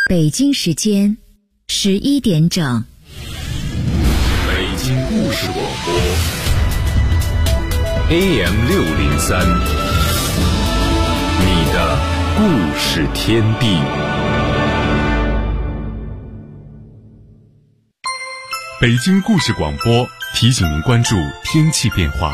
北京时间11点整。 北京故事广播 AM603，你的故事天地。北京故事广播提醒您关注天气变化。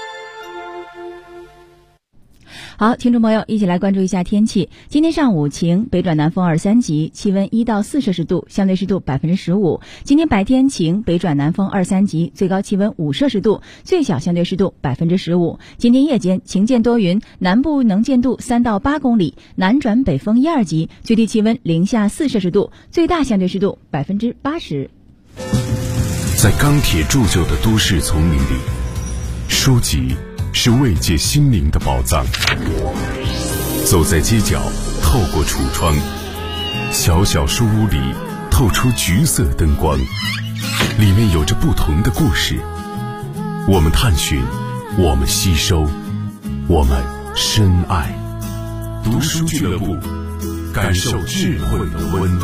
好，听众朋友，一起来关注一下天气。今天上午晴，北转南风2、3级，气温1到4摄氏度，相对湿度15%。今天白天晴，北转南风2、3级，最高气温5摄氏度，最小相对湿度15%。今天夜间晴间多云，南部能见度3到8公里，南转北风1、2级，最低气温0下4摄氏度，最大相对湿度80%。 在钢铁铸就的都市丛林里，书籍是慰藉心灵的宝藏。走在街角，透过橱窗，小小书屋里透出橘色灯光，里面有着不同的故事。我们探寻，我们吸收，我们深爱。读书俱乐部，感受智慧的温度。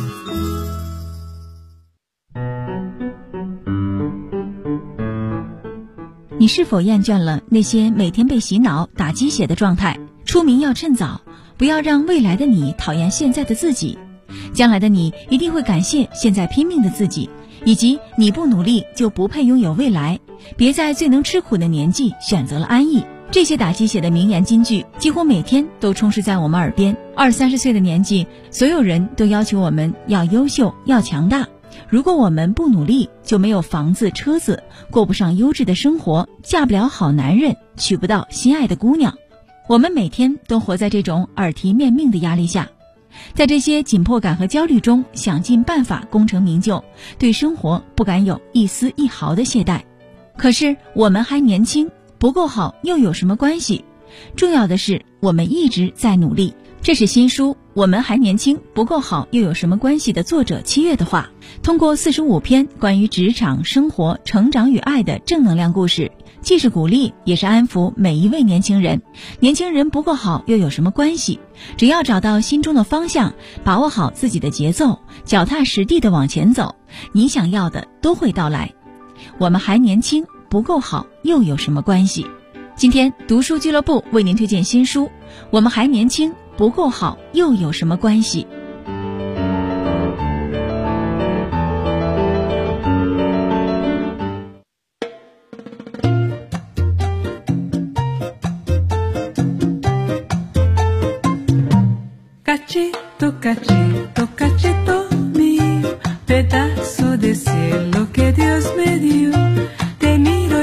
你是否厌倦了那些每天被洗脑打鸡血的状态？出名要趁早，不要让未来的你讨厌现在的自己。将来的你一定会感谢现在拼命的自己，以及你不努力就不配拥有未来。别在最能吃苦的年纪选择了安逸。这些打鸡血的名言金句几乎每天都充斥在我们耳边。20-30岁的年纪，所有人都要求我们要优秀，要强大。如果我们不努力，就没有房子车子，过不上优质的生活，嫁不了好男人，娶不到心爱的姑娘。我们每天都活在这种耳提面命的压力下，在这些紧迫感和焦虑中，想尽办法功成名就，对生活不敢有一丝一毫的懈怠。可是我们还年轻，不够好又有什么关系？重要的是我们一直在努力。这是新书《我们还年轻，不够好又有什么关系》的作者7月的话。通过45篇关于职场、生活、成长与爱的正能量故事，既是鼓励，也是安抚每一位年轻人。年轻人不够好又有什么关系？只要找到心中的方向，把握好自己的节奏，脚踏实地的往前走，你想要的都会到来。我们还年轻，不够好又有什么关系？今天读书俱乐部为您推荐新书《我们还年轻，不够好又有什么关系》。 Cachito, cachito, cachito mío, pedazo de cielo que Dios me dio. Te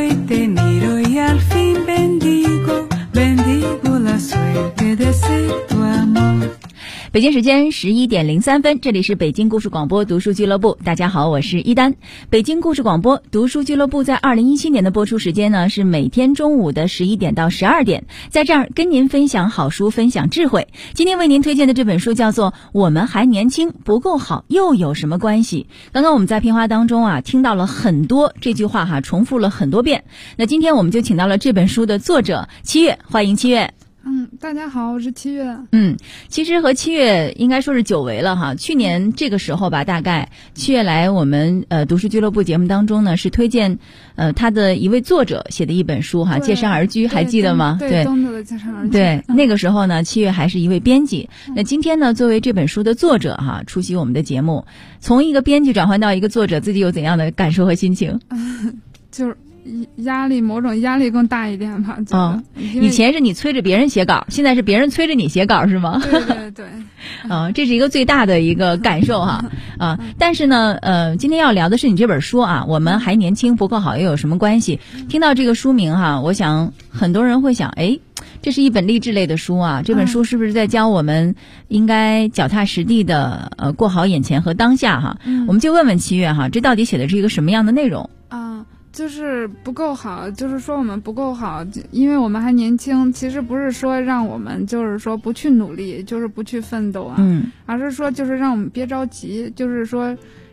miro y al fin bendigo, bendigo la suerte de ser tu amor。 北京时间11点03分，这里是北京故事广播读书俱乐部。大家好，我是一丹。北京故事广播读书俱乐部在2017年的播出时间呢，是每天中午的11点到12点，在这儿跟您分享好书，分享智慧。今天为您推荐的这本书叫做《我们还年轻，不够好又有什么关系》。刚刚我们在片花当中啊，听到了很多这句话哈，重复了很多遍。那今天我们就请到了这本书的作者7月，欢迎7月。 大家好，我是7月。 其实和7月应该说是久违了哈。去年这个时候吧，大概7月来我们读书俱乐部节目当中呢，是推荐他的一位作者写的一本书哈，《借山而居》，还记得吗？ 对，东子的《借山而居》。 对，那个时候呢，7月还是一位编辑。那今天呢，作为这本书的作者哈，出席我们的节目，从一个编辑转换到一个作者，自己有怎样的感受和心情？ 就是某种压力更大一点吧。 以前是你催着别人写稿，现在是别人催着你写稿，是吗？ 对。 这是一个最大的一个感受哈。但是呢，今天要聊的是你这本书啊，我们还年轻，不够好又有什么关系？听到这个书名哈，我想很多人会想，这是一本励志类的书啊，这本书是不是在教我们应该脚踏实地的过好眼前和当下哈？我们就问问7月哈，这到底写的是一个什么样的内容？ 就是不够好，就是说我们不够好，因为我们还年轻，其实不是说让我们就是说不去努力，就是不去奋斗啊，而是说就是让我们别着急，就是说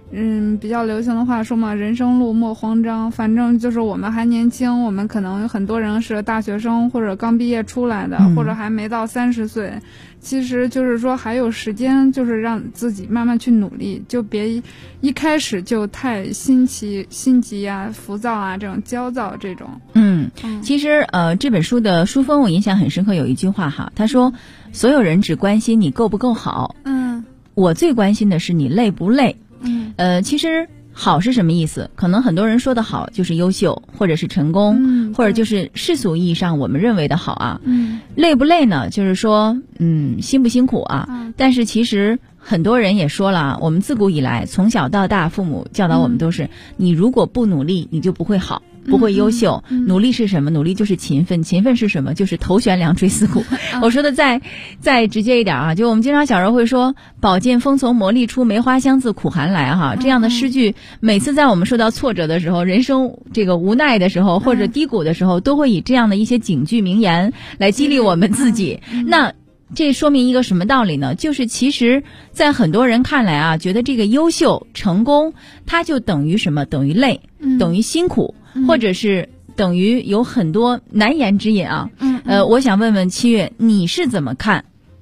比较流行的话说嘛，人生路莫慌张，反正就是我们还年轻，我们可能有很多人是大学生或者刚毕业出来的，或者还没到30岁，其实就是说还有时间，就是让自己慢慢去努力，就别一开始就太心急啊、浮躁啊、这种焦躁这种。 其实这本书的书封我印象很深刻，有一句话哈，他说所有人只关心你够不够好，我最关心的是你累不累。其实好是什么意思？可能很多人说的好就是优秀，或者是成功，或者就是世俗意义上我们认为的好啊。累不累呢？就是说，辛不辛苦啊？但是其实很多人也说了，我们自古以来从小到大，父母教导我们都是，你如果不努力，你就不会好。不会优秀，努力是什么？努力就是勤奋，勤奋是什么？就是头悬梁锥刺股。我说的再直接一点啊，就我们经常小时候会说“宝剑锋从磨砺出，梅花香自苦寒来”哈，这样的诗句，每次在我们受到挫折的时候，人生这个无奈的时候，或者低谷的时候，都会以这样的一些警句名言来激励我们自己。那这说明一个什么道理呢？就是其实在很多人看来啊，觉得这个优秀成功它就等于什么？等于累，等于辛苦，或者是等于有很多难言之隐啊。我想问问七月，你是怎么看？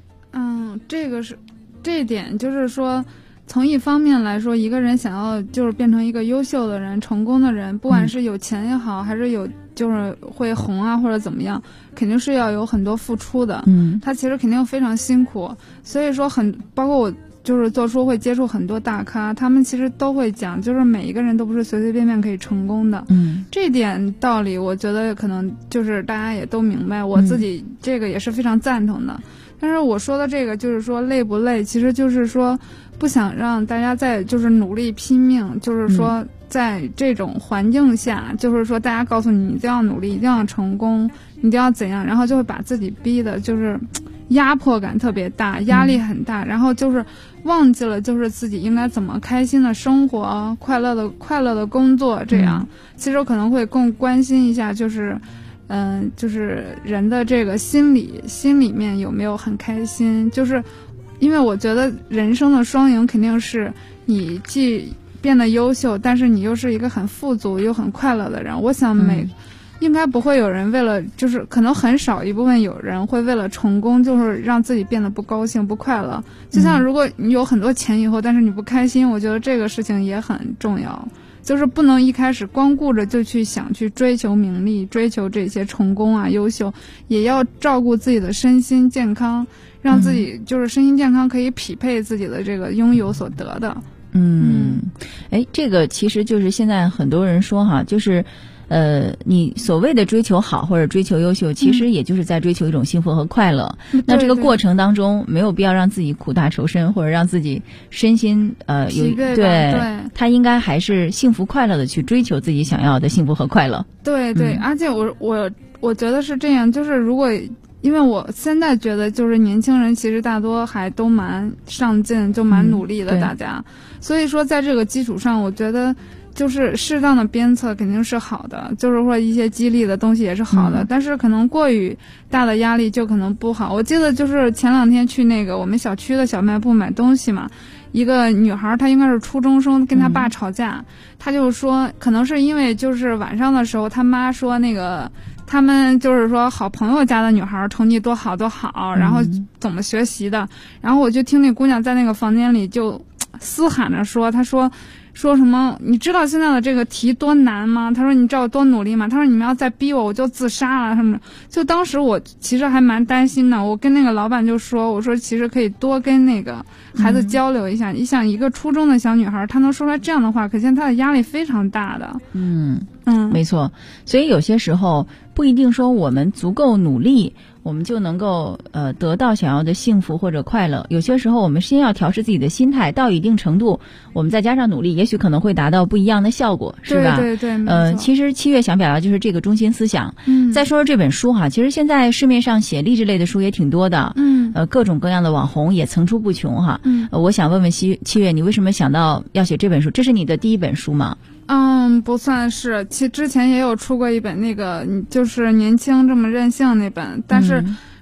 这一点就是说，从一方面来说，一个人想要就是变成一个优秀的人、成功的人，不管是有钱也好，还是有就是会红啊或者怎么样，肯定是要有很多付出的。他其实肯定非常辛苦，所以说包括我就是做书会接触很多大咖，他们其实都会讲，就是每一个人都不是随随便便可以成功的。这点道理我觉得可能就是大家也都明白，我自己这个也是非常赞同的。但是我说的这个就是说累不累，其实就是说不想让大家在就是努力拼命，就是说在这种环境下，就是说大家告诉你一定要努力，一定要成功，一定要怎样，然后就会把自己逼的就是压迫感特别大，压力很大，然后就是忘记了就是自己应该怎么开心的生活，快乐的工作，这样其实我可能会更关心一下就是人的这个心里面有没有很开心，就是因为我觉得人生的双赢肯定是你既变得优秀，但是你又是一个很富足又很快乐的人。我想应该不会有人为了就是可能很少一部分有人会为了成功就是让自己变得不高兴不快乐。就像如果你有很多钱以后，但是你不开心，我觉得这个事情也很重要，就是不能一开始光顾着就想去追求名利，追求这些成功啊优秀，也要照顾自己的身心健康，让自己就是身心健康可以匹配自己的这个拥有所得的。 这个其实就是现在很多人说哈，就是你所谓的追求好或者追求优秀，其实也就是在追求一种幸福和快乐。那这个过程当中没有必要让自己苦大仇深，或者让自己身心对，他应该还是幸福快乐的去追求自己想要的幸福和快乐。 对，而且我觉得是这样，就是如果因为我现在觉得就是年轻人其实大多还都蛮上进，就蛮努力的大家，所以说在这个基础上，我觉得就是适当的鞭策肯定是好的，就是说一些激励的东西也是好的，但是可能过于大的压力就可能不好。我记得就是前2天去那个我们小区的小卖部买东西嘛，一个女孩她应该是初中生，跟她爸吵架，她就说可能是因为就是晚上的时候她妈说那个他们就是说好朋友家的女孩成绩多好，然后怎么学习的，然后我就听那姑娘在那个房间里就嘶喊着说，她说什么你知道现在的这个题多难吗？她说你知道我多努力吗？她说你们要再逼我就自杀了什么。就当时我其实还蛮担心的，我跟那个老板就说，我说其实可以多跟那个孩子交流一下，你想一个初中的小女孩她能说出来这样的话，可见她的压力非常大的。 没错，所以有些时候不一定说我们足够努力我们就能够得到想要的幸福或者快乐。有些时候我们先要调试自己的心态，到一定程度我们再加上努力，也许可能会达到不一样的效果，是吧？ 对， 其实7月想表达就是这个中心思想。再说说这本书哈，其实现在市面上写励志类的书也挺多的，各种各样的网红也层出不穷哈。我想问问7月，你为什么想到要写这本书？这是你的第一本书吗？ 不算是，其实之前也有出过一本那个就是年轻这么任性那本，但是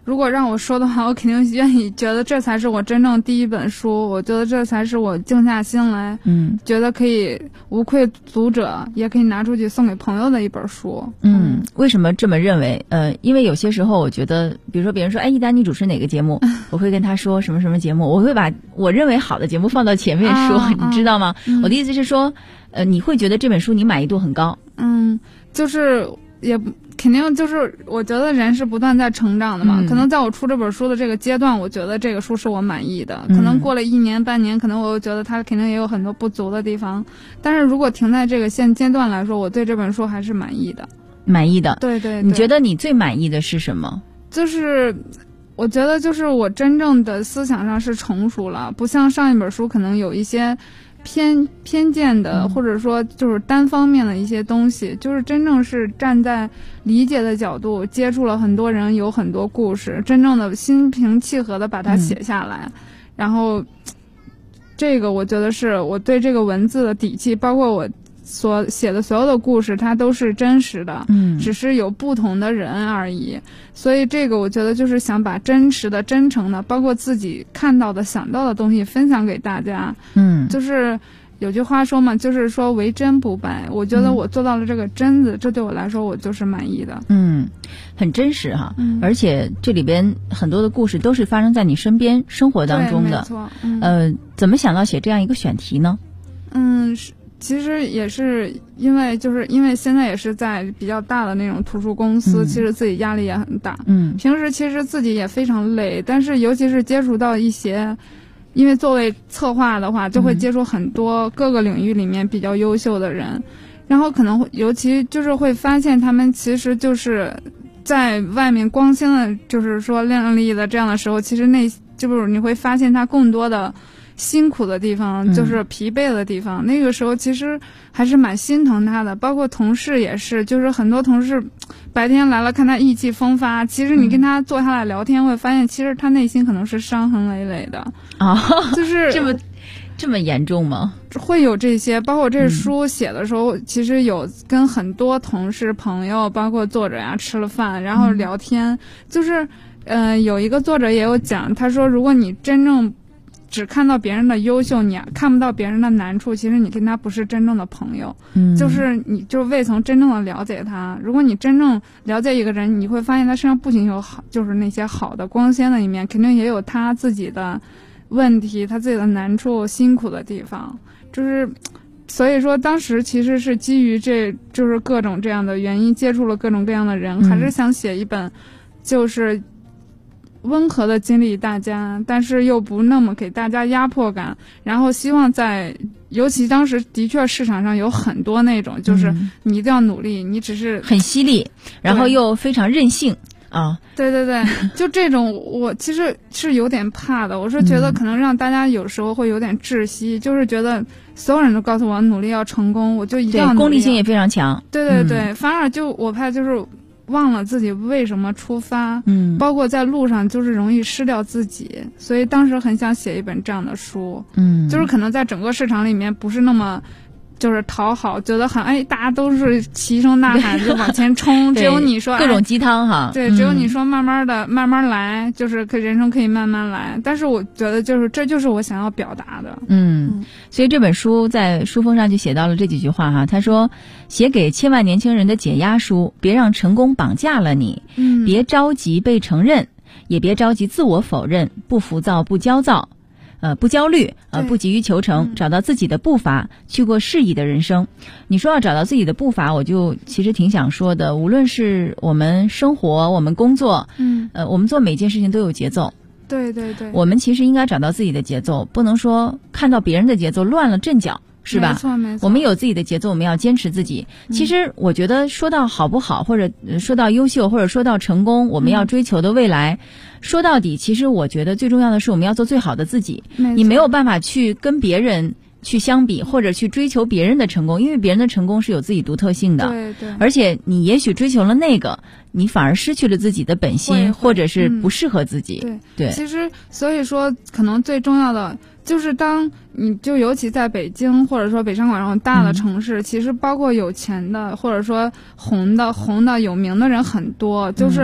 如果让我说的话，我肯定愿意觉得这才是我真正第一本书，我觉得这才是我静下心来，觉得可以无愧读者，也可以拿出去送给朋友的一本书。 为什么这么认为？因为有些时候我觉得，比如说别人说，哎，一丹你主持哪个节目，我会跟他说什么什么节目，我会把我认为好的节目放到前面说，你知道吗？我的意思是说，你会觉得这本书你满意度很高。 就是也肯定就是我觉得人是不断在成长的嘛，可能在我出这本书的这个阶段，我觉得这个书是我满意的，可能过了1年半年，可能我又觉得它肯定也有很多不足的地方，但是如果停在这个现阶段来说，我对这本书还是满意的。对， 你觉得你最满意的是什么？ 就是我觉得就是我真正的思想上是成熟了，不像上一本书可能有一些偏见的，或者说就是单方面的一些东西，就是真正是站在理解的角度，接触了很多人，有很多故事，真正的心平气和的把它写下来，然后这个我觉得是我对这个文字的底气，包括我所写的所有的故事，它都是真实的，只是有不同的人而已。所以这个我觉得就是想把真实的、真诚的，包括自己看到的、想到的东西分享给大家。就是有句话说嘛，就是说为真不败。我觉得我做到了这个真字，这对我来说我就是满意的。 很真实哈，而且这里边很多的故事都是发生在你身边生活当中的。 对，没错。 怎么想到写这样一个选题呢？ 其实也是因为现在也是在比较大的那种图书公司，其实自己压力也很大。平时其实自己也非常累，但是尤其是接触到一些，因为作为策划的话，就会接触很多各个领域里面比较优秀的人，然后可能尤其就是会发现他们其实就是在外面光鲜的，就是说亮丽的这样的时候，其实就是你会发现他更多的辛苦的地方，就是疲惫的地方，那个时候其实还是蛮心疼他的。包括同事也是，就是很多同事白天来了看他意气风发，其实你跟他坐下来聊天，会发现其实他内心可能是伤痕累累的。就是这么严重吗？ 会有这些，包括这书写的时候，其实有跟很多同事朋友包括作者呀吃了饭，然后聊天，就是有一个作者也有讲，他说如果你真正只看到别人的优秀，你看不到别人的难处，其实你跟他不是真正的朋友，就是你就未曾真正的了解他。如果你真正了解一个人，你会发现他身上不仅有好，就是那些好的光鲜的一面，肯定也有他自己的问题，他自己的难处、辛苦的地方。就是所以说当时其实是基于就是各种这样的原因，接触了各种各样的人，还是想写一本就是温和的经历大家，但是又不那么给大家压迫感，然后希望尤其当时的确市场上有很多那种就是你一定要努力，你只是很犀利，然后又非常任性啊。 对，就这种我其实是有点怕的，我是觉得可能让大家有时候会有点窒息，就是觉得所有人都告诉我努力要成功，我就一定要努力， 功利性也非常强。 对，反而就我怕就是忘了自己为什么出发，包括在路上就是容易失掉自己，所以当时很想写一本这样的书，就是可能在整个市场里面不是那么就是讨好，觉得很大家都是齐声呐喊就往前冲，只有你说各种鸡汤哈， 对，只有你说慢慢来，就是人生可以慢慢来。但是我觉得这就是我想要表达的。 所以这本书在书封上就写到了这几句话哈，他说写给千万年轻人的解压书，别让成功绑架了你，别着急被承认，也别着急自我否认，不浮躁不焦躁，不焦虑，不急于求成，找到自己的步伐，去过适宜的人生。你说要找到自己的步伐，我就其实挺想说的，无论是我们生活，我们工作，我们做每件事情都有节奏。 对， 我们其实应该找到自己的节奏，不能说看到别人的节奏乱了阵脚，是吧？ 没错。 我们有自己的节奏，我们要坚持自己。其实我觉得说到好不好，或者说到优秀，或者说到成功，我们要追求的未来，说到底，其实我觉得最重要的是我们要做最好的自己。你没有办法去跟别人去相比，或者去追求别人的成功，因为别人的成功是有自己独特性的。 对。 而且你也许追求了那个，你反而失去了自己的本心，或者是不适合自己。对。 其实所以说，可能最重要的就是当你就尤其在北京或者说北上广这种大的城市，其实包括有钱的或者说红的有名的人很多，就是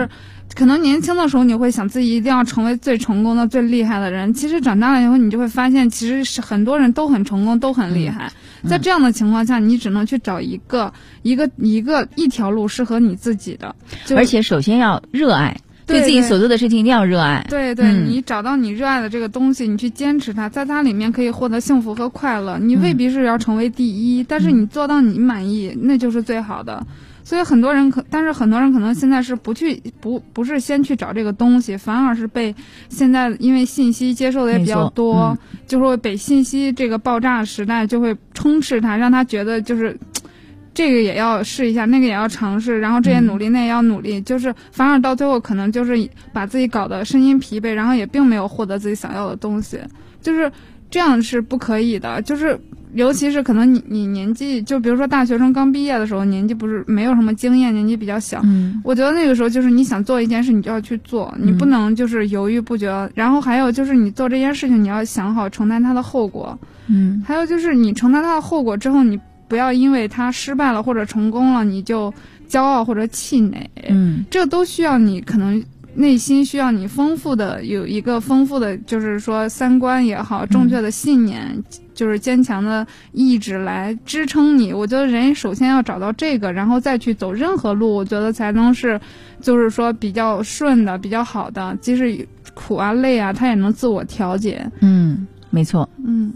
可能年轻的时候你会想自己一定要成为最成功的、最厉害的人，其实长大了以后你就会发现，其实是很多人都很成功，都很厉害。在这样的情况下，你只能去找一条路适合你自己的， 而且首先要热爱。对自己所做的事情一定要热爱。 对，你找到你热爱的这个东西，你去坚持它，在它里面可以获得幸福和快乐。你未必是要成为第一，但是你做到你满意，那就是最好的。所以很多人但是很多人可能现在是不是先去找这个东西，反而是被现在因为信息接受的也比较多，就是会被信息这个爆炸时代就会充斥他，让他觉得就是这个也要试一下，那个也要尝试，然后这也努力，那也要努力，就是反而到最后可能就是把自己搞得身心疲惫，然后也并没有获得自己想要的东西，就是这样是不可以的。就是尤其是可能你年纪，就比如说大学生刚毕业的时候，年纪不是没有什么经验，年纪比较小，我觉得那个时候就是你想做一件事，你就要去做，你不能就是犹豫不决。然后还有就是你做这件事情，你要想好承担它的后果。还有就是你承担它的后果之后，你不要因为它失败了或者成功了你就骄傲或者气馁。这都需要你可能内心需要你有一个丰富的，就是说三观也好，正确的信念，就是坚强的意志来支撑你。我觉得人首先要找到这个，然后再去走任何路，我觉得才能是就是说比较顺的，比较好的，即使苦啊累啊，它也能自我调节。 没错。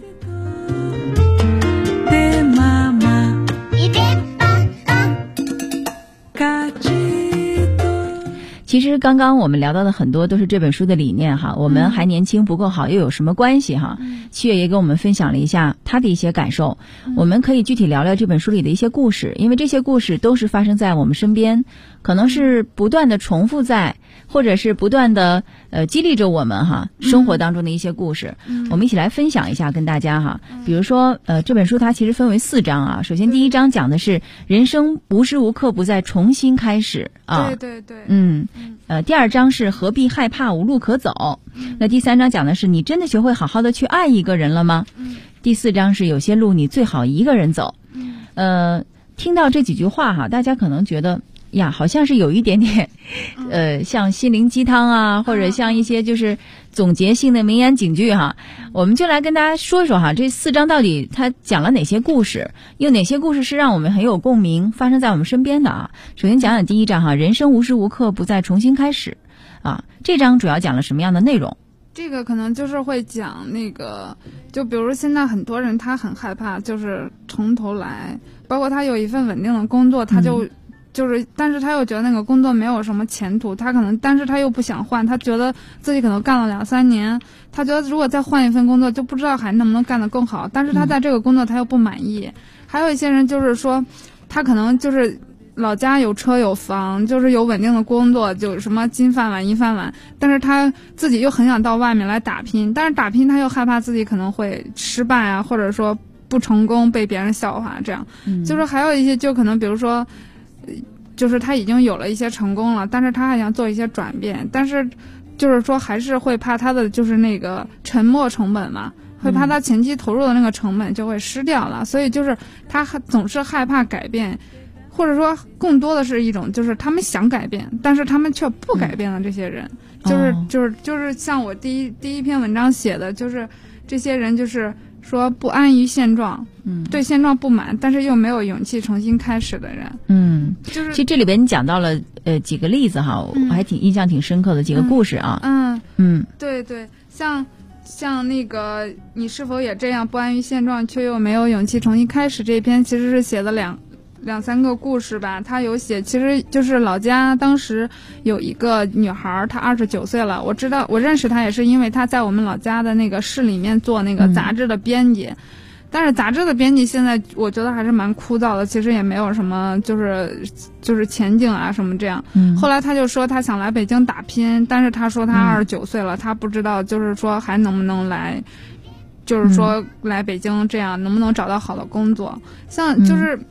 其实刚刚我们聊到的很多都是这本书的理念哈，我们还年轻不够好又有什么关系哈？七月也给我们分享了一下他的一些感受，我们可以具体聊聊这本书里的一些故事，因为这些故事都是发生在我们身边，可能是不断的重复在，或者是不断的激励着我们哈生活当中的一些故事，我们一起来分享一下跟大家哈。比如说这本书它其实分为4章啊，首先第1章讲的是人生无时无刻不再重新开始啊， 对， 第2章是何必害怕无路可走，那第3章讲的是你真的学会好好的去爱一个人了吗？第4章是有些路你最好一个人走。听到这几句话哈，大家可能觉得呀，好像是有一点点像心灵鸡汤啊，或者像一些就是总结性的名言警句哈。我们就来跟大家说一说哈，这4章到底它讲了哪些故事，有哪些故事是让我们很有共鸣，发生在我们身边的啊。首先讲讲第1章哈，人生无时无刻不再重新开始啊。这章主要讲了什么样的内容？ 这个可能就是会讲那个，就比如现在很多人他很害怕就是从头来，包括他有一份稳定的工作，他就是但是他又觉得那个工作没有什么前途，但是他又不想换，他觉得自己可能干了2-3年，他觉得如果再换一份工作就不知道还能不能干得更好，但是他在这个工作他又不满意。还有一些人就是说他可能就是老家有车有房，就是有稳定的工作，就什么金饭碗银饭碗，但是他自己又很想到外面来打拼，但是打拼他又害怕自己可能会失败啊，或者说不成功被别人笑话，这样就是还有一些就可能比如说就是他已经有了一些成功了，但是他还想做一些转变，但是就是说还是会怕他的就是那个沉没成本嘛，会怕他前期投入的那个成本就会失掉了，所以就是他总是害怕改变，或者说更多的是一种就是他们想改变，但是他们却不改变的这些人，就是像我第一篇文章写的，就是这些人就是说不安于现状，对现状不满，但是又没有勇气重新开始的人。就是其实这里边你讲到了几个例子哈，我还印象挺深刻的几个故事啊。 对，像那个你是否也这样不安于现状却又没有勇气重新开始，这篇其实是写的两3个故事吧。他有写，其实就是老家当时有一个女孩，她29岁了，我认识她也是因为她在我们老家的那个市里面做那个杂志的编辑，但是杂志的编辑现在我觉得还是蛮枯燥的，其实也没有什么就是前景啊什么这样。后来他就说他想来北京打拼，但是他说他29岁了，他不知道就是说还能不能来，就是说来北京这样能不能找到好的工作。像就是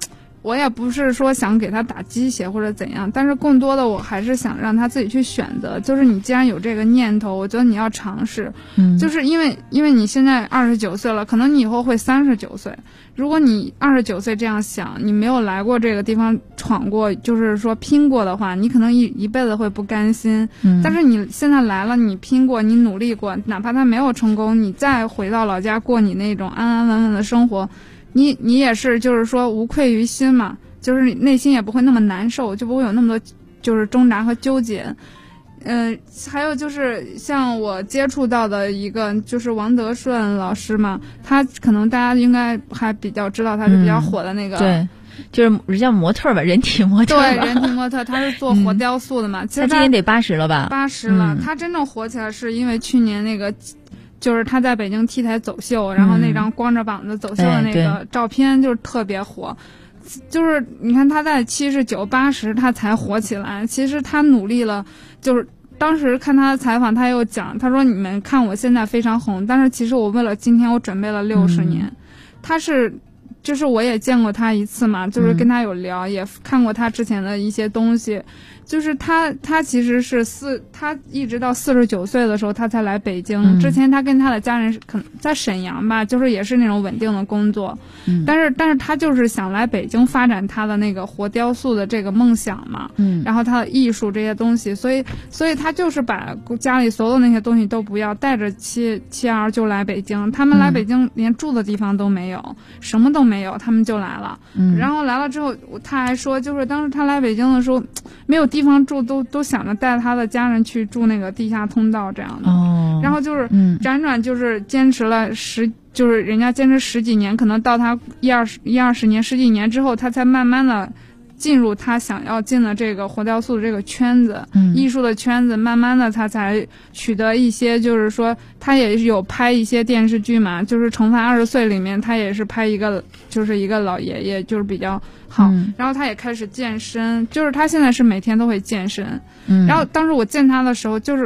我也不是说想给他打鸡血或者怎样，但是更多的我还是想让他自己去选择，就是你既然有这个念头，我觉得你要尝试。就是因为你现在29岁了，可能你以后会39岁，如果你29岁这样想，你没有来过这个地方闯过，就是说拼过的话，你可能一辈子会不甘心。但是你现在来了，你拼过，你努力过，哪怕他没有成功，你再回到老家过你那种安安稳稳的生活，你也是就是说无愧于心嘛，就是你内心也不会那么难受，就不会有那么多就是挣扎和纠结。还有就是像我接触到的一个就是王德顺老师嘛，他可能大家应该还比较知道，他是比较火的那个， 对，就是叫模特吧，人体模特吧。 对，人体模特，他是做活雕塑的嘛。其实他今年得80了吧 ？80了。他真正火起来是因为去年那个。就是他在北京 T 台走秀，然后那张光着膀子走秀的那个照片就是特别火。就是你看他在79、80他才火起来，其实他努力了。就是当时看他的采访，他又讲，他说你们看我现在非常红，但是其实我为了今天我准备了60年。他是就是我也见过他一次嘛，就是跟他有聊，也看过他之前的一些东西。就是他其实是他一直到49岁的时候他才来北京。之前他跟他的家人可能在沈阳吧，就是也是那种稳定的工作。但是他就是想来北京发展他的那个活雕塑的这个梦想嘛。然后他的艺术这些东西，所以他就是把家里所有那些东西都不要，带着妻儿就来北京。他们来北京连住的地方都没有，什么都没有，他们就来了。然后来了之后，他还说，就是当时他来北京的时候，没有地方住，都想着带他的家人去住那个地下通道这样的。然后就是辗转就是坚持了就是人家坚持10几年，可能到他20年10几年之后，他才慢慢的进入他想要进的这个活雕塑的这个圈子，艺术的圈子。慢慢的他才取得一些，就是说他也有拍一些电视剧嘛，就是《重返20岁》里面他也是拍一个老爷爷，就是比较好。然后他也开始健身，就是他现在是每天都会健身。然后当时我见他的时候就是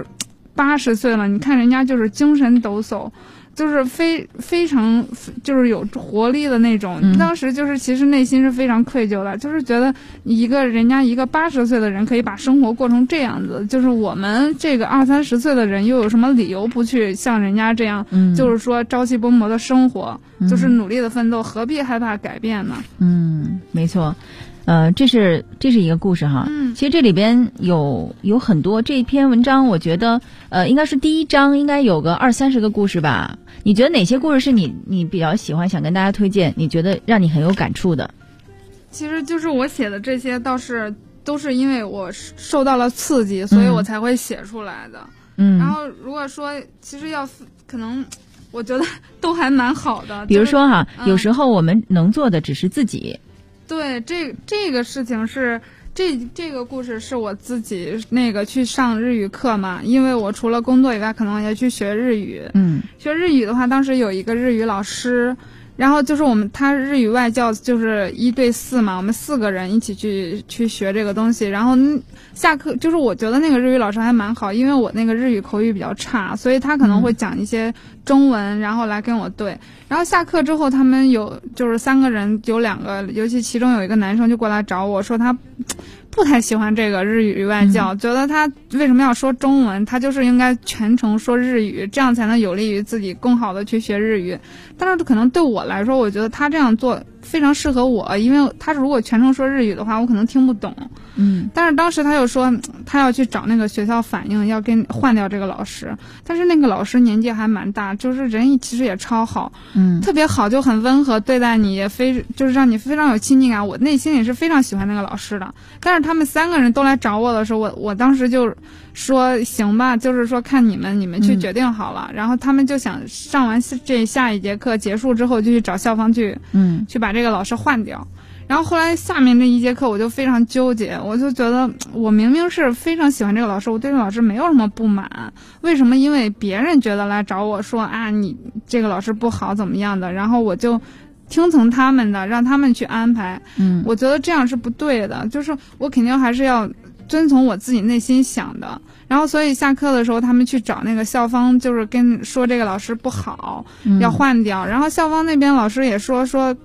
80岁了，你看人家就是精神抖擞，就是非常就是有活力的那种。当时就是其实内心是非常愧疚的，就是觉得人家一个80岁的人可以把生活过成这样子，就是我们这个20、30岁的人又有什么理由不去像人家这样，就是说朝气蓬勃的生活，就是努力的奋斗，何必害怕改变呢？ 没错。这是一个故事哈。其实这里边有很多，这篇文章我觉得应该是第一章应该有个20-30个故事吧。你觉得哪些故事是你比较喜欢，想跟大家推荐，你觉得让你很有感触的？ 其实就是我写的这些都是因为我受到了刺激，所以我才会写出来的。然后如果说其实可能我觉得都还蛮好的。 比如说哈，有时候我们能做的只是自己。 对，这个事情是这个故事是我自己那个去上日语课嘛，因为我除了工作以外，可能也去学日语。学日语的话，当时有一个日语老师，然后就是他日语外教就是1对4嘛，我们4个人一起去学这个东西。然后下课就是我觉得那个日语老师还蛮好，因为我那个日语口语比较差，所以他可能会讲一些中文，然后来跟我对。然后下课之后，他们就是3个人，有2个，尤其其中有一个男生就过来找我说他不太喜欢这个日语外教，觉得他为什么要说中文，他就是应该全程说日语，这样才能有利于自己更好的去学日语。但是可能对我来说，我觉得他这样做非常适合我，因为他如果全程说日语的话，我可能听不懂。但是当时他又说他要去找那个学校反映，要换掉这个老师。但是那个老师年纪还蛮大，就是人其实也超好，特别好，就很温和对待你，也就是让你非常有亲近感。我内心也是非常喜欢那个老师的。但是他们3个人都来找我的时候，我当时就说行吧，就是说看你们去决定好了。然后他们就想上完下一节课结束之后就去找校方去把这个老师换掉。然后后来下面那一节课我就非常纠结，我就觉得我明明是非常喜欢这个老师，我对这个老师没有什么不满，为什么因为别人觉得来找我说啊你这个老师不好怎么样的，然后我就听从他们的，让他们去安排。我觉得这样是不对的，就是我肯定还是要遵从我自己内心想的。然后所以下课的时候他们去找那个校方，就是说这个老师不好，要换掉。然后校方那边老师也说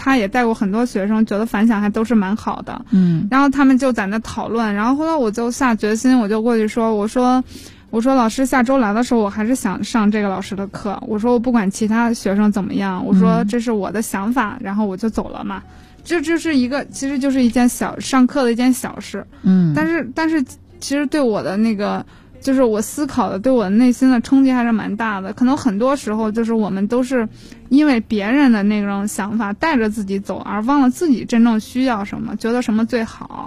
他也带过很多学生，觉得反响还都是蛮好的。然后他们就在那讨论，然后后来我就下决心，我就过去说，我说老师下周来的时候我还是想上这个老师的课，我说我不管其他学生怎么样，我说这是我的想法，然后我就走了嘛。这就是一个，其实就是一件上课的一件小事。但是其实对我的那个，就是我思考的，对我的内心的冲击还是蛮大的。可能很多时候就是我们都是因为别人的那种想法带着自己走，而忘了自己真正需要什么，觉得什么最好。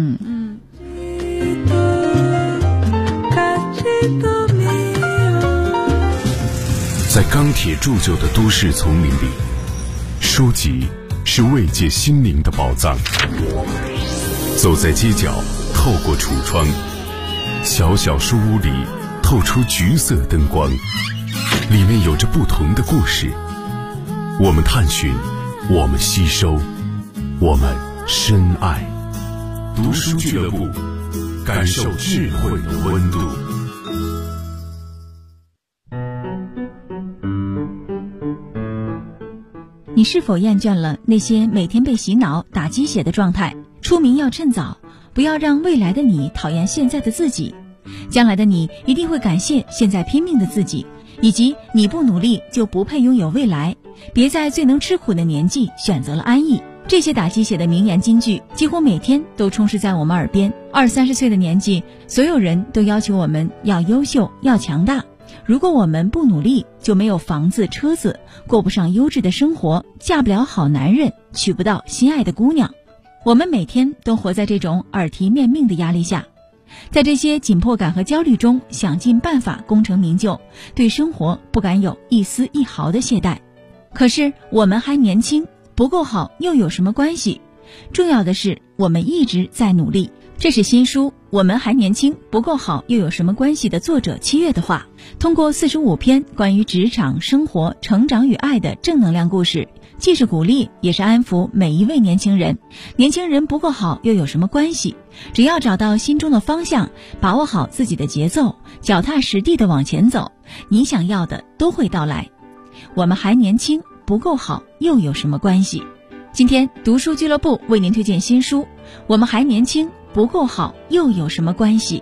在钢铁铸就的都市丛林里，书籍是慰藉心灵的宝藏。走在街角，透过橱窗，小小书屋里透出橘色灯光，里面有着不同的故事。我们探寻，我们吸收，我们深爱。读书俱乐部，感受智慧的温度。 你是否厌倦了那些每天被洗脑打鸡血的状态？出名要趁早，不要让未来的你讨厌现在的自己。将来的你一定会感谢现在拼命的自己，以及你不努力就不配拥有未来。别在最能吃苦的年纪选择了安逸。这些打鸡血的名言金句几乎每天都充斥在我们耳边。20-30岁的年纪，所有人都要求我们要优秀，要强大。如果我们不努力，就没有房子车子，过不上优质的生活，嫁不了好男人，娶不到心爱的姑娘。我们每天都活在这种耳提面命的压力下，在这些紧迫感和焦虑中想尽办法功成名就，对生活不敢有一丝一毫的懈怠。可是我们还年轻，不够好又有什么关系？重要的是我们一直在努力。这是新书《我们还年轻，不够好又有什么关系》的作者7月的话。通过45篇关于职场、生活、成长与爱的正能量故事，既是鼓励，也是安抚每一位年轻人。年轻人不够好又有什么关系？只要找到心中的方向，把握好自己的节奏，脚踏实地地往前走，你想要的都会到来。我们还年轻，不够好又有什么关系？今天读书俱乐部为您推荐新书《我们还年轻，不够好又有什么关系》。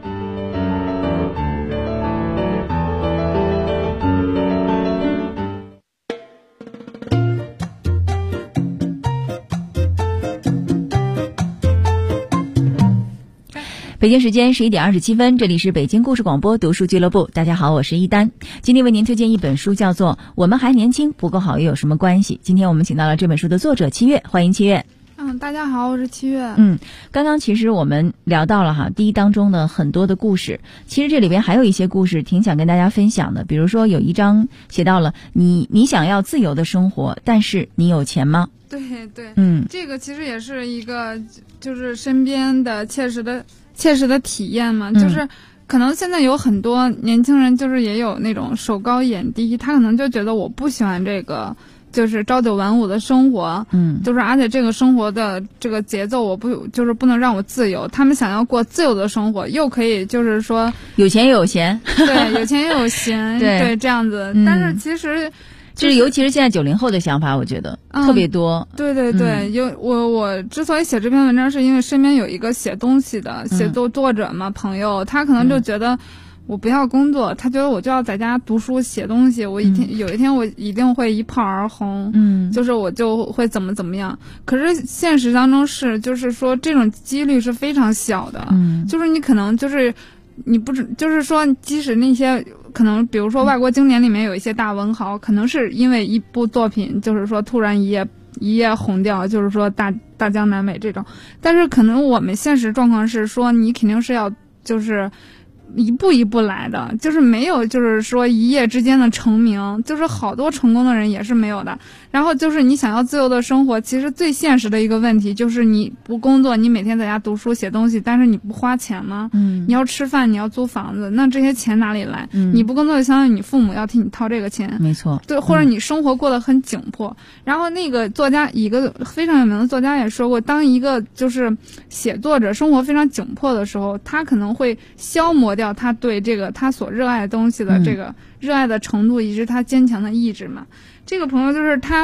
北京时间11点27分，这里是北京故事广播读书俱乐部。大家好，我是一丹。今天为您推荐一本书，叫做《我们还年轻，不够好又有什么关系》。今天我们请到了这本书的作者7月，欢迎7月。 大家好，我是7月。 刚刚其实我们聊到了第一当中的很多的故事，其实这里边还有一些故事挺想跟大家分享的。比如说有一章写到了你想要自由的生活，但是你有钱吗？ 对，这个其实也是一个就是身边的切实的体验嘛，就是可能现在有很多年轻人就是也有那种手高眼低，他可能就觉得我不喜欢这个就是朝九晚五的生活，就是而且这个生活的这个节奏我不能让我自由，他们想要过自由的生活，又可以就是说有钱又有闲， 对，有钱又有闲，对，这样子，但是其实。 就是尤其是现在90后的想法，我觉得特别多。 对，我之所以写这篇文章，是因为身边有一个写东西的写作者嘛，朋友，他可能就觉得我不要工作，他觉得我就要在家读书写东西，有一天我一定会一炮而红，就是我就会怎么样。可是现实当中就是说这种几率是非常小的，就是你可能就是你不就是说即使那些。可能比如说外国经典里面有一些大文豪，可能是因为一部作品就是说突然一夜红掉，就是说大江南北这种，但是可能我们现实状况是说你肯定是要就是一步一步来的，就是没有就是说一夜之间的成名，就是好多成功的人也是没有的。然后就是你想要自由的生活，其实最现实的一个问题就是你不工作，你每天在家读书写东西，但是你不花钱吗？你要吃饭，你要租房子，那这些钱哪里来？你不工作就相当于你父母要替你掏这个钱， 没错。 对，或者你生活过得很紧迫。然后那个作家，一个非常有名的作家也说过，当一个就是写作者生活非常紧迫的时候，他可能会消磨掉他对这个他所热爱的东西的这个热爱的程度，以及他坚强的意志嘛。这个朋友就是他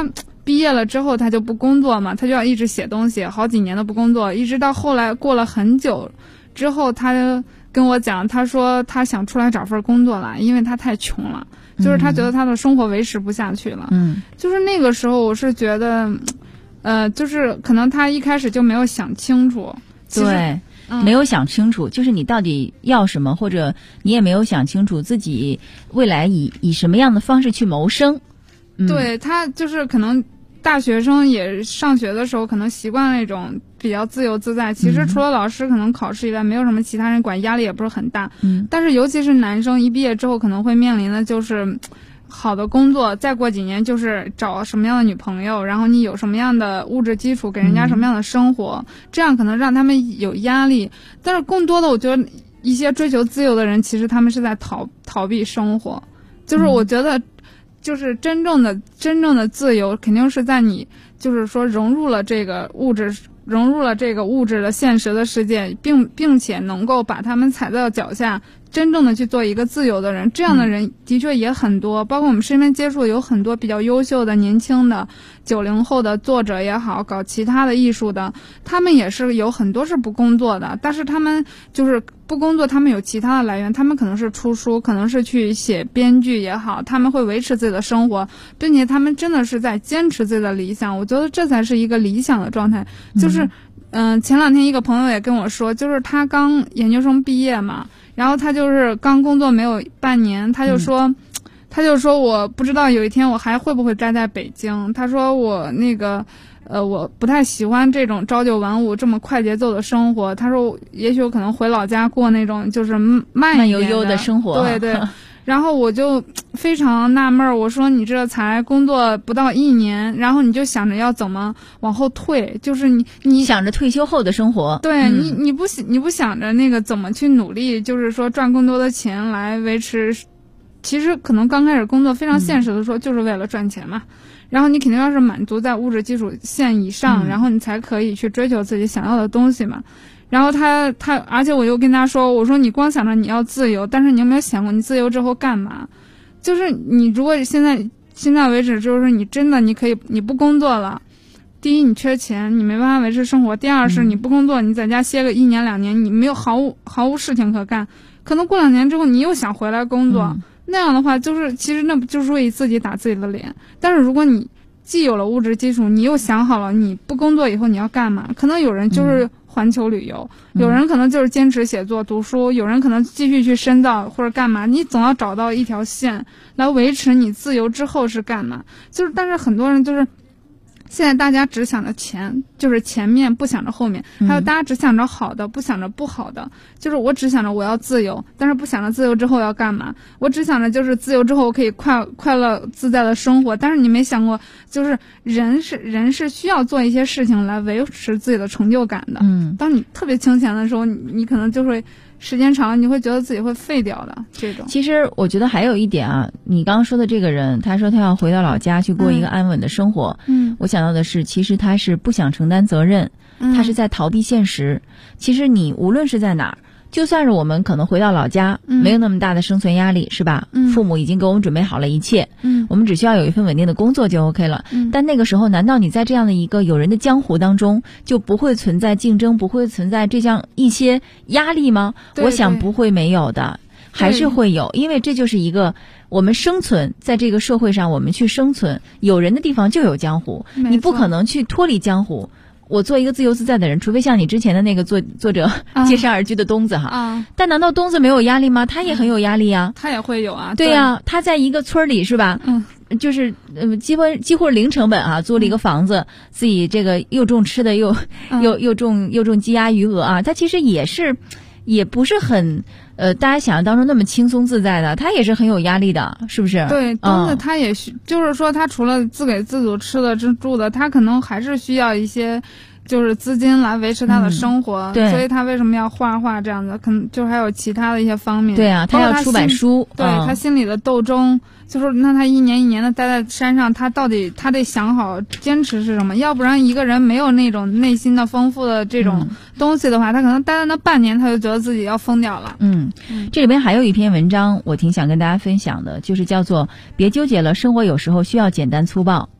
毕业了之后他就不工作嘛，他就要一直写东西，好几年都不工作，一直到后来过了很久之后，他跟我讲，他说他想出来找份工作了，因为他太穷了，就是他觉得他的生活维持不下去了。就是那个时候我是觉得就是可能他一开始就没有想清楚。 对，没有想清楚，就是你到底要什么，或者你也没有想清楚自己未来以什么样的方式去谋生。 对，他就是可能大学生也上学的时候可能习惯那种比较自由自在，其实除了老师可能考试以外没有什么其他人管，压力也不是很大。但是尤其是男生一毕业之后可能会面临的就是好的工作，再过几年就是找什么样的女朋友，然后你有什么样的物质基础，给人家什么样的生活，这样可能让他们有压力。但是更多的我觉得一些追求自由的人其实他们是在逃避生活，就是我觉得就是真正的自由肯定是在你就是说融入了这个物质的现实的世界，并且能够把他们踩在脚下，真正的去做一个自由的人。这样的人的确也很多，包括我们身边接触有很多比较优秀的年轻的90后的作者也好，搞其他的艺术的，他们也是有很多是不工作的，但是他们就是不工作，他们有其他的来源，他们可能是出书，可能是去写编剧也好，他们会维持自己的生活，并且他们真的是在坚持自己的理想。我觉得这才是一个理想的状态。就是前两天一个朋友也跟我说，就是他刚研究生毕业嘛，然后他就是刚工作没有半年，他就说我不知道有一天我还会不会待在北京，他说我我不太喜欢这种朝九晚五这么快节奏的生活，他说也许我可能回老家过那种就是慢悠悠的生活。 对对。然后我就非常纳闷，我说你这才工作不到1年，然后你就想着要怎么往后退，就是你想着退休后的生活。 对，你不想着那个怎么去努力，就是说赚更多的钱来维持。其实可能刚开始工作非常现实的说，就是为了赚钱嘛。然后你肯定要是满足在物质基础线以上，然后你才可以去追求自己想要的东西嘛。然后他而且我又跟他说，我说你光想着你要自由，但是你有没有想过你自由之后干嘛？就是你如果现在为止，就是你真的你可以你不工作了，第一你缺钱，你没办法维持生活；第二是你不工作，你在家歇个1年2年，你没有毫无事情可干，可能过2年之后你又想回来工作。那样的话就是其实那不就是为自己打自己的脸。但是如果你既有了物质基础，你又想好了你不工作以后你要干嘛，可能有人就是环球旅游，有人可能就是坚持写作读书，有人可能继续去深造或者干嘛，你总要找到一条线来维持你自由之后是干嘛。就是但是很多人就是现在大家只想着钱，就是前面不想着后面，还有大家只想着好的不想着不好的，就是我只想着我要自由，但是不想着自由之后要干嘛，我只想着就是自由之后我可以快乐自在的生活，但是你没想过就是人是需要做一些事情来维持自己的成就感的。当你特别清闲的时候，你可能就会时间长了你会觉得自己会废掉的这种。 其实我觉得还有一点啊，你刚刚说的这个人，他说他要回到老家去过一个安稳的生活。我想到的是，其实他是不想承担责任，他是在逃避现实。其实你无论是在哪儿，就算是我们可能回到老家，没有那么大的生存压力，是吧？父母已经给我们准备好了一切，我们只需要有一份稳定的工作就 OK 了。但那个时候，难道你在这样的一个有人的江湖当中，就不会存在竞争，不会存在这样一些压力吗？我想不会没有的，还是会有，因为这就是一个我们生存在这个社会上，我们去生存，有人的地方就有江湖，你不可能去脱离江湖。我做一个自由自在的人，除非像你之前的那个作者揭山而居的东子哈。但难道东子没有压力吗？他也很有压力啊。 他也会有啊。 对呀，他在一个村里是吧？就是几乎零成本啊，租了一个房子，自己这个又种吃的又种鸡鸭鱼鹅啊。他其实也不是很大家想象当中那么轻松自在的，他也是很有压力的，是不是？ 对，东子他也就是说他除了自给自足吃的住的，他可能还是需要一些就是资金来维持他的生活。 对， 所以他为什么要画画这样的，可能就还有其他的一些方面。 对啊，他要出版书。 对，他心里的斗争，就是那他一年一年的待在山上，他得想好坚持是什么，要不然一个人没有那种内心的丰富的这种东西的话，他可能待在那半年他就觉得自己要疯掉了。 这里边还有一篇文章我挺想跟大家分享的，就是叫做别纠结了，生活有时候需要简单粗暴。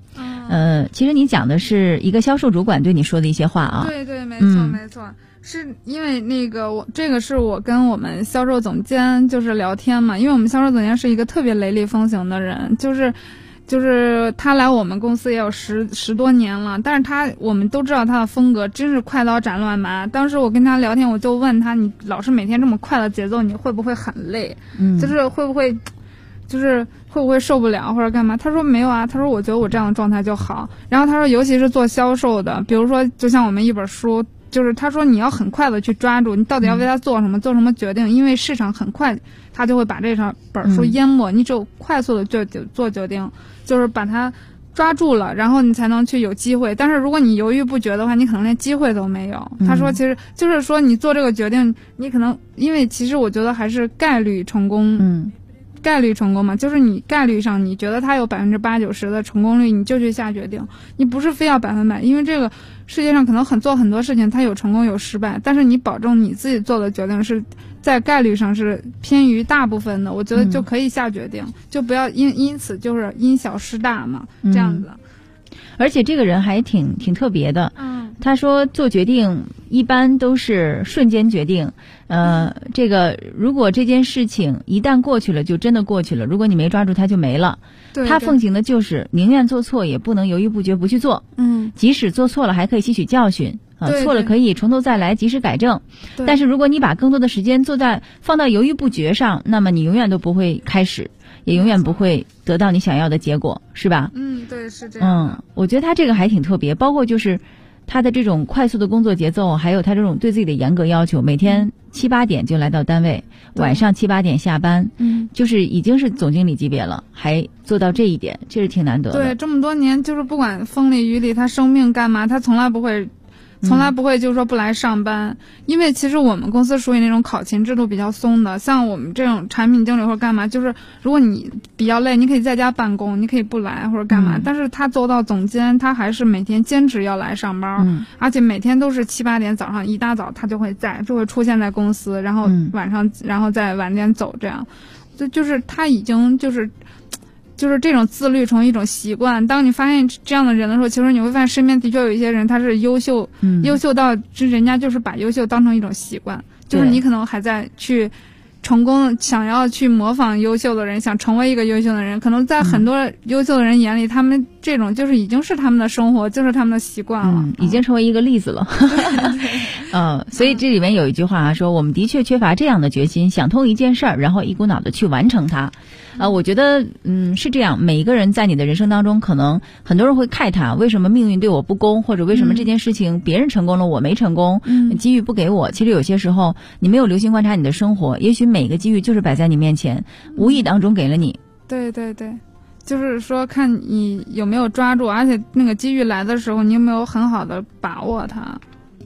其实你讲的是一个销售主管对你说的一些话啊。 对对，没错没错。是因为那个这个是我跟我们销售总监就是聊天嘛，因为我们销售总监是一个特别雷厉风行的人，就是他来我们公司也有十多年了，但是我们都知道他的风格真是快刀斩乱麻。当时我跟他聊天，我就问他，你老是每天这么快的节奏，你会不会很累？就是会不会受不了或者干嘛？他说没有啊，他说我觉得我这样的状态就好。然后他说尤其是做销售的，比如说就像我们一本书，就是他说你要很快的去抓住你到底要为他做什么，做什么决定，因为市场很快他就会把这本书淹没，你只有快速的做决定，就是把它抓住了，然后你才能去有机会。但是如果你犹豫不决的话，你可能连机会都没有。他说其实就是说你做这个决定，你可能因为其实我觉得还是概率成功，概率成功嘛，就是你概率上你觉得它有80%-90%的成功率，你就去下决定，你不是非要100%，因为这个世界上可能做很多事情它有成功有失败，但是你保证你自己做的决定是在概率上是偏于大部分的，我觉得就可以下决定，就不要因此就是因小失大嘛，这样子。 而且这个人还挺特别的，他说做决定一般都是瞬间决定，这个如果这件事情一旦过去了就真的过去了，如果你没抓住它就没了。 对， 他奉行的就是宁愿做错也不能犹豫不决不去做，即使做错了还可以吸取教训，错了可以从头再来及时改正。但是如果你把更多的时间放到犹豫不决上，那么你永远都不会开始，也永远不会得到你想要的结果，是吧？ 对，是这样。 我觉得他这个还挺特别，包括就是他的这种快速的工作节奏，还有他这种对自己的严格要求，每天7、8点就来到单位，晚上7、8点下班，就是已经是总经理级别了，还做到这一点，这是挺难得的。 对，这么多年就是不管风里雨里，他生病干嘛，他从来不会就是说不来上班。因为其实我们公司属于那种考勤制度比较松的，像我们这种产品经理或者干嘛，就是如果你比较累，你可以在家办公，你可以不来或者干嘛，但是他做到总监，他还是每天坚持要来上班，而且每天都是7、8点早上一大早他就会出现在公司，然后晚上然后再晚点走，这样就是他已经就是这种自律成一种习惯。当你发现这样的人的时候，其实你会发现身边的确有一些人他是优秀到人家就是把优秀当成一种习惯，就是你可能还在去成功想要去模仿优秀的人，想成为一个优秀的人，可能在很多优秀的人眼里，他们这种就是已经是他们的生活，就是他们的习惯了， 已经成为一个例子了。所以这里面有一句话说，我们的确缺乏这样的决心，想通一件事儿，然后一股脑的去完成它。我觉得是这样，每一个人在你的人生当中，可能很多人会慨叹为什么命运对我不公，或者为什么这件事情别人成功了我没成功，机遇不给我。其实有些时候你没有留心观察你的生活，也许每个机遇就是摆在你面前，无意当中给了你。 对对对，就是说看你有没有抓住，而且那个机遇来的时候，你有没有很好的把握它。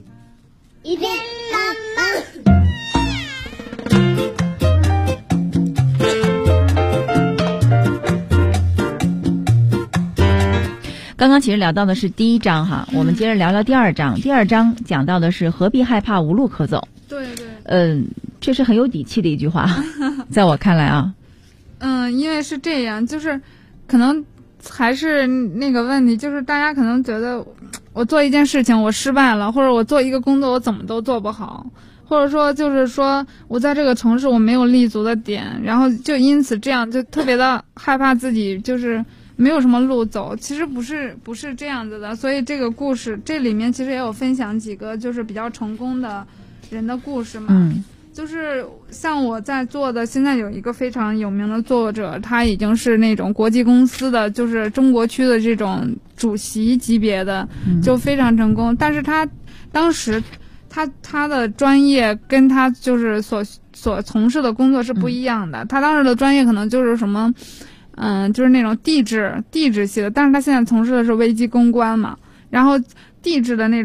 刚刚其实聊到的是第一章哈，我们接着聊聊第二章。第二章讲到的是何必害怕无路可走。 对对。 这是很有底气的一句话，在我看来啊。 因为是这样，就是可能还是那个问题，就是大家可能觉得我做一件事情我失败了，或者我做一个工作我怎么都做不好，或者说就是说我在这个城市我没有立足的点，然后就因此这样就特别的害怕自己就是没有什么路走。其实不是这样子的。所以这个故事这里面其实也有分享几个就是比较成功的人的故事嘛。就是像我在做的，现在有一个非常有名的作者，他已经是那种国际公司的就是中国区的这种主席级别的，就非常成功。但是他当时他的专业跟他就是所从事的工作是不一样的。他当时的专业可能就是什么就是那种地质系的，但是他现在从事的是危机公关嘛，然后地质的那种